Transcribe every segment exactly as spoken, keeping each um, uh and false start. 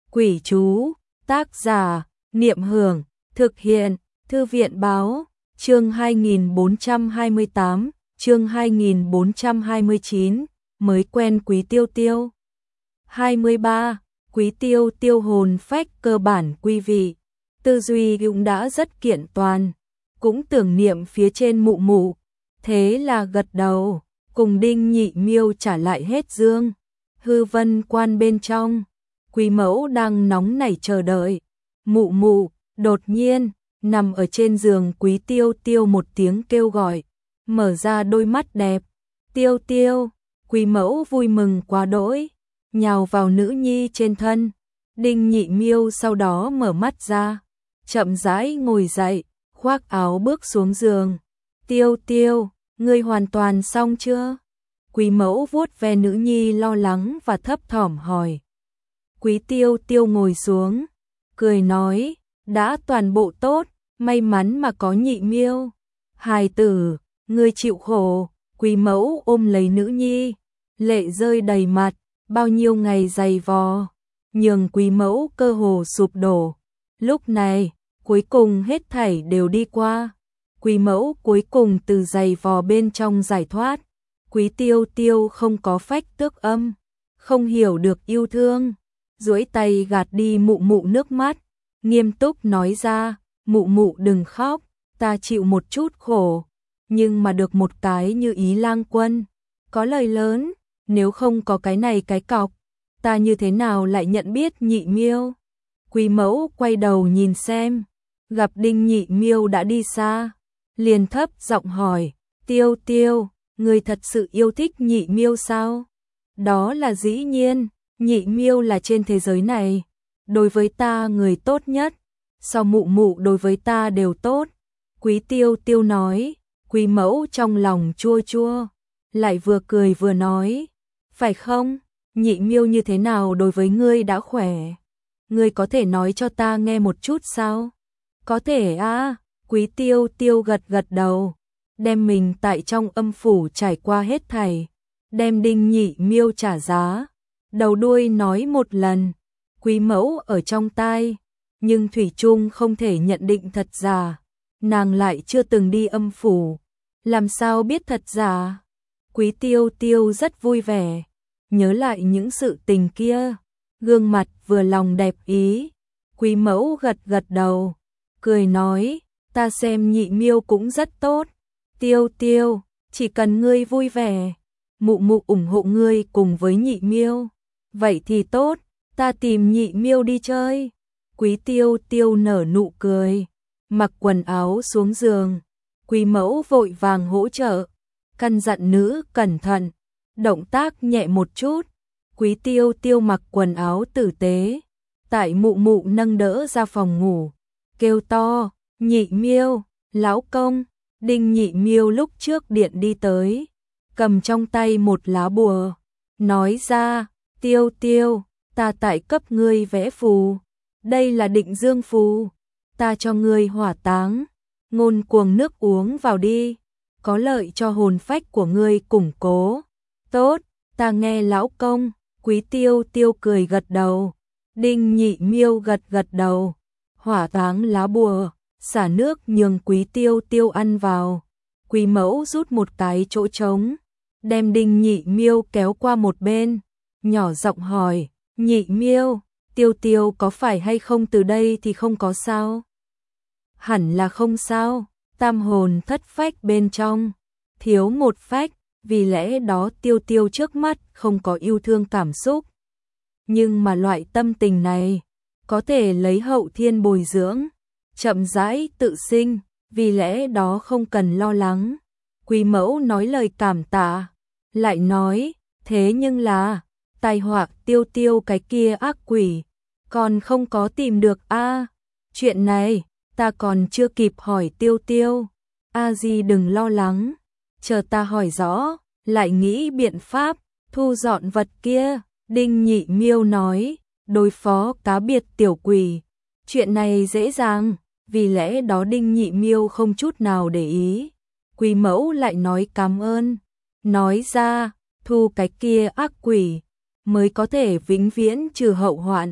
Quỷ chú, tác giả, Niệm Hưởng, thực hiện, Thư viện Báo, chương hai nghìn bốn trăm hai mươi tám, chương hai nghìn bốn trăm hai mươi chín, mới quen Quý Tiêu Tiêu. hai mươi ba. Quý Tiêu Tiêu hồn phách cơ bản quý vị, tư duy cũng đã rất kiện toàn, cũng tưởng niệm phía trên mụ mụ, thế là gật đầu, cùng Đinh Nhị Miêu trả lại hết dương. Hư Vân Quan bên trong, Quý Mẫu đang nóng nảy chờ đợi. Mụ mụ, đột nhiên, nằm ở trên giường Quý Tiêu Tiêu một tiếng kêu gọi, mở ra đôi mắt đẹp. Tiêu Tiêu, Quý Mẫu vui mừng quá đỗi, nhào vào nữ nhi trên thân. Đinh Nhị Miêu sau đó mở mắt ra, chậm rãi ngồi dậy, khoác áo bước xuống giường. Tiêu Tiêu, ngươi hoàn toàn xong chưa? Quý Mẫu vuốt ve nữ nhi lo lắng và thấp thỏm hỏi. Quý Tiêu Tiêu ngồi xuống, cười nói, đã toàn bộ tốt, may mắn mà có Nhị Miêu. Hài tử, ngươi chịu khổ. Quý Mẫu ôm lấy nữ nhi, lệ rơi đầy mặt, bao nhiêu ngày dày vò, nhường Quý Mẫu cơ hồ sụp đổ. Lúc này, cuối cùng hết thảy đều đi qua. Quý Mẫu cuối cùng từ dày vò bên trong giải thoát. Quý Tiêu Tiêu không có phách tước âm, không hiểu được yêu thương, duỗi tay gạt đi mụ mụ nước mắt, nghiêm túc nói ra, mụ mụ đừng khóc, ta chịu một chút khổ, nhưng mà được một cái như Ý Lang Quân, có lời lớn, nếu không có cái này cái cọc, ta như thế nào lại nhận biết Nhị Miêu. Quý Mẫu quay đầu nhìn xem, gặp Đinh Nhị Miêu đã đi xa, liền thấp giọng hỏi, Tiêu Tiêu, ngươi thật sự yêu thích Nhị Miêu sao? Đó là dĩ nhiên, Nhị Miêu là trên thế giới này, đối với ta người tốt nhất, sau mụ mụ đối với ta đều tốt. Quý Tiêu Tiêu nói. Quý Mẫu trong lòng chua chua, lại vừa cười vừa nói, phải không? Nhị Miêu như thế nào đối với ngươi đã khỏe? Ngươi có thể nói cho ta nghe một chút sao? Có thể à? Quý Tiêu Tiêu gật gật đầu, đem mình tại trong âm phủ trải qua hết thảy, đem Đinh Nhị Miêu trả giá, đầu đuôi nói một lần. Quý Mẫu ở trong tai, nhưng thủy chung không thể nhận định thật giả. Nàng lại chưa từng đi âm phủ, làm sao biết thật giả? Quý Tiêu Tiêu rất vui vẻ, nhớ lại những sự tình kia, gương mặt vừa lòng đẹp ý. Quý Mẫu gật gật đầu, cười nói, ta xem Nhị Miêu cũng rất tốt. Tiêu Tiêu, chỉ cần ngươi vui vẻ, mụ mụ ủng hộ ngươi cùng với Nhị Miêu. Vậy thì tốt, ta tìm Nhị Miêu đi chơi. Quý Tiêu Tiêu nở nụ cười, mặc quần áo xuống giường. Quý Mẫu vội vàng hỗ trợ, căn dặn nữ cẩn thận, động tác nhẹ một chút. Quý Tiêu Tiêu mặc quần áo tử tế, tại mụ mụ nâng đỡ ra phòng ngủ, kêu to, Nhị Miêu, lão công. Đinh Nhị Miêu lúc trước điện đi tới, cầm trong tay một lá bùa, nói ra, Tiêu Tiêu, ta tại cấp ngươi vẽ phù, đây là định dương phù, ta cho ngươi hỏa táng, ngôn cuồng nước uống vào đi, có lợi cho hồn phách của ngươi củng cố. Tốt, ta nghe lão công. Quý Tiêu Tiêu cười gật đầu, Đinh Nhị Miêu gật gật đầu, hỏa táng lá bùa, xả nước nhường Quý Tiêu Tiêu ăn vào. Quý Mẫu rút một cái chỗ trống, đem Đinh Nhị Miêu kéo qua một bên, nhỏ giọng hỏi, Nhị Miêu, Tiêu Tiêu có phải hay không từ đây thì không có sao? Hẳn là không sao, tam hồn thất phách bên trong, thiếu một phách, vì lẽ đó Tiêu Tiêu trước mắt không có yêu thương cảm xúc. Nhưng mà loại tâm tình này, có thể lấy hậu thiên bồi dưỡng, chậm rãi tự sinh, vì lẽ đó không cần lo lắng. Quý Mẫu nói lời cảm tạ, lại nói, thế nhưng là, tai họa Tiêu Tiêu cái kia ác quỷ, còn không có tìm được a à, chuyện này, ta còn chưa kịp hỏi Tiêu Tiêu. A Di đừng lo lắng, chờ ta hỏi rõ, lại nghĩ biện pháp, thu dọn vật kia. Đinh Nhị Miêu nói, đối phó cá biệt tiểu quỷ, chuyện này dễ dàng, vì lẽ đó Đinh Nhị Miêu không chút nào để ý. Quý Mẫu lại nói cảm ơn, nói ra, thu cái kia ác quỷ, mới có thể vĩnh viễn trừ hậu hoạn.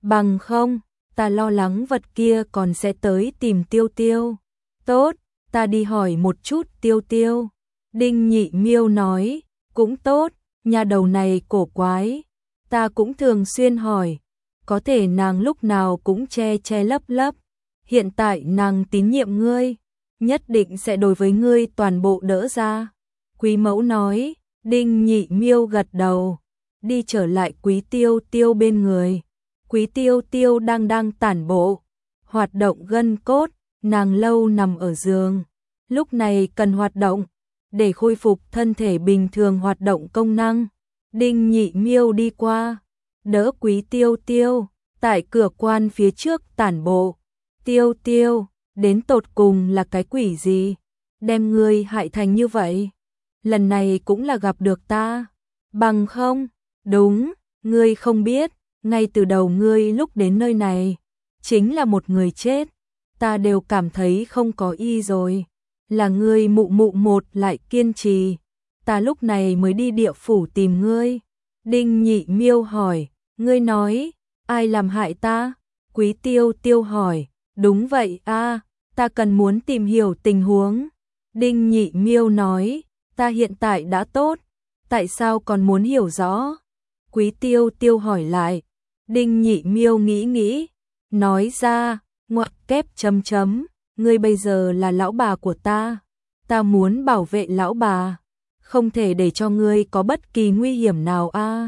bằng không, ta lo lắng vật kia còn sẽ tới tìm Tiêu Tiêu. Tốt, ta đi hỏi một chút Tiêu Tiêu. Đinh Nhị Miêu nói, cũng tốt, nhà đầu này cổ quái, ta cũng thường xuyên hỏi, có thể nàng lúc nào cũng che che lấp lấp, hiện tại nàng tín nhiệm ngươi, nhất định sẽ đối với ngươi toàn bộ đỡ ra. Quý mẫu nói, Đinh Nhị Miêu gật đầu, đi trở lại Quý Tiêu Tiêu bên người. Quý Tiêu Tiêu đang đang tản bộ, hoạt động gân cốt, nàng lâu nằm ở giường, lúc này cần hoạt động, để khôi phục thân thể bình thường hoạt động công năng. Đinh Nhị Miêu đi qua, đỡ Quý Tiêu Tiêu, tại cửa quan phía trước tản bộ. Tiêu Tiêu, đến tột cùng là cái quỷ gì? Đem ngươi hại thành như vậy? Lần này cũng là gặp được ta, bằng không? Đúng, ngươi không biết, ngay từ đầu ngươi lúc đến nơi này, chính là một người chết, ta đều cảm thấy không có y rồi. Là ngươi mụ mụ một lại kiên trì, ta lúc này mới đi địa phủ tìm ngươi. Đinh Nhị Miêu hỏi, ngươi nói, ai làm hại ta? Quý Tiêu Tiêu hỏi, đúng vậy a, ta cần muốn tìm hiểu tình huống. Đinh Nhị Miêu nói, ta hiện tại đã tốt, tại sao còn muốn hiểu rõ? Quý Tiêu Tiêu hỏi lại. Đinh Nhị Miêu nghĩ nghĩ, nói ra, ngoặc kép chấm chấm, ngươi bây giờ là lão bà của ta, ta muốn bảo vệ lão bà, không thể để cho ngươi có bất kỳ nguy hiểm nào a.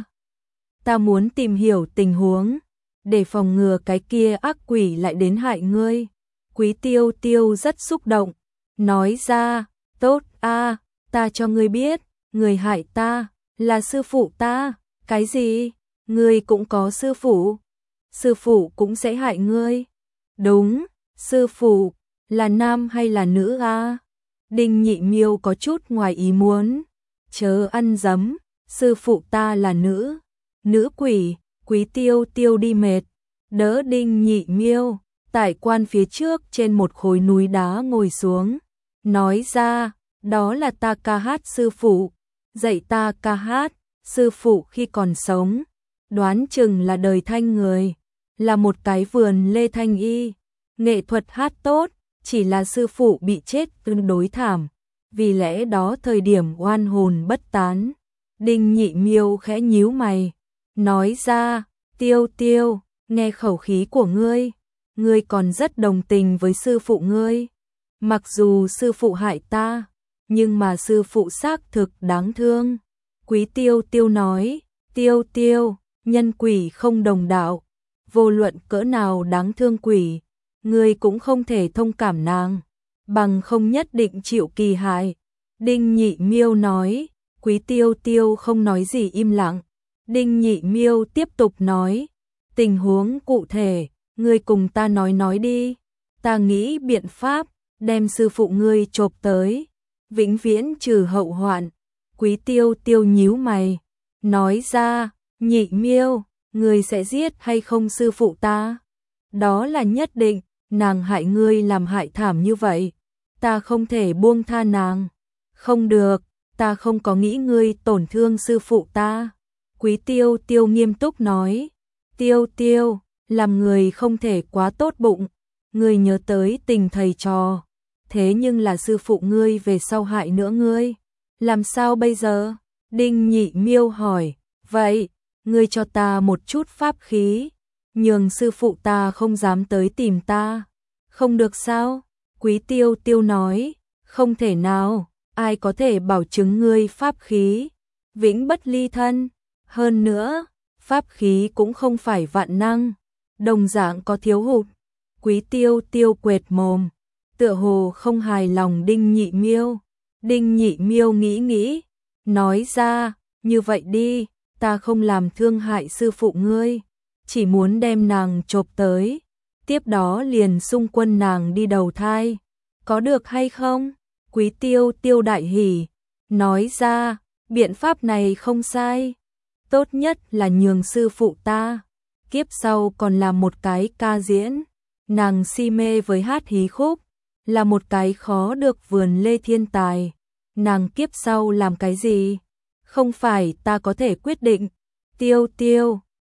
Ta muốn tìm hiểu tình huống, để phòng ngừa cái kia ác quỷ lại đến hại ngươi. Quý Tiêu Tiêu rất xúc động, nói ra, tốt a, ta cho ngươi biết, người hại ta là sư phụ ta. Cái gì? Ngươi cũng có sư phụ? Sư phụ cũng sẽ hại ngươi? Đúng, sư phụ là nam hay là nữ a? Đinh Nhị Miêu có chút ngoài ý muốn. Chớ ăn dấm, sư phụ ta là nữ. Nữ quỷ. Quý Tiêu Tiêu đi mệt, đỡ Đinh Nhị Miêu, tại quan phía trước trên một khối núi đá ngồi xuống, nói ra, đó là ta ca hát sư phụ, dạy ta ca hát. Sư phụ khi còn sống, đoán chừng là đời thanh người, là một cái vườn lê thanh y, nghệ thuật hát tốt, chỉ là sư phụ bị chết tương đối thảm, vì lẽ đó thời điểm oan hồn bất tán. Đinh Nhị Miêu khẽ nhíu mày, nói ra, Tiêu Tiêu, nghe khẩu khí của ngươi, ngươi còn rất đồng tình với sư phụ ngươi. Mặc dù sư phụ hại ta, nhưng mà sư phụ xác thực đáng thương. Quý Tiêu Tiêu nói, Tiêu Tiêu, nhân quỷ không đồng đạo, vô luận cỡ nào đáng thương quỷ, ngươi cũng không thể thông cảm nàng, bằng không nhất định chịu kỳ hại. Đinh Nhị Miêu nói, Quý Tiêu Tiêu không nói gì im lặng. Đinh Nhị Miêu tiếp tục nói, tình huống cụ thể, ngươi cùng ta nói nói đi, ta nghĩ biện pháp, đem sư phụ ngươi chộp tới, vĩnh viễn trừ hậu hoạn. Quý Tiêu Tiêu nhíu mày, nói ra, Nhị Miêu, ngươi sẽ giết hay không sư phụ ta? Đó là nhất định, nàng hại ngươi làm hại thảm như vậy, ta không thể buông tha nàng. Không được, ta không có nghĩ ngươi tổn thương sư phụ ta. Quý Tiêu Tiêu nghiêm túc nói, Tiêu Tiêu, làm người không thể quá tốt bụng, ngươi nhớ tới tình thầy trò, thế nhưng là sư phụ ngươi về sau hại nữa ngươi. Làm sao bây giờ? Đinh Nhị Miêu hỏi, vậy, ngươi cho ta một chút pháp khí, nhường sư phụ ta không dám tới tìm ta. Không được sao? Quý Tiêu Tiêu nói, không thể nào, ai có thể bảo chứng ngươi pháp khí, vĩnh bất ly thân. Hơn nữa, pháp khí cũng không phải vạn năng, đồng dạng có thiếu hụt. Quý Tiêu Tiêu quệt mồm, tựa hồ không hài lòng Đinh Nhị Miêu. Đinh Nhị Miêu nghĩ nghĩ, nói ra, như vậy đi, ta không làm thương hại sư phụ ngươi, chỉ muốn đem nàng chộp tới, tiếp đó liền xung quân nàng đi đầu thai, có được hay không? Quý Tiêu Tiêu đại hỉ, nói ra, biện pháp này không sai, tốt nhất là nhường sư phụ ta, kiếp sau còn làm một cái ca diễn, nàng si mê với hát hí khúc, là một cái khó được vườn lê thiên tài, nàng kiếp sau làm cái gì? Không phải ta có thể quyết định. Tiêu Tiêu,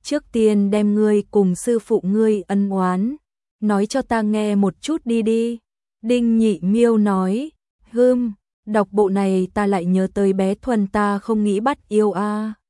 trước tiên đem ngươi cùng sư phụ ngươi ân oán, nói cho ta nghe một chút đi đi. Đinh Nhị Miêu nói, hưm, đọc bộ này ta lại nhớ tới bé Thuần ta không nghĩ bắt yêu a.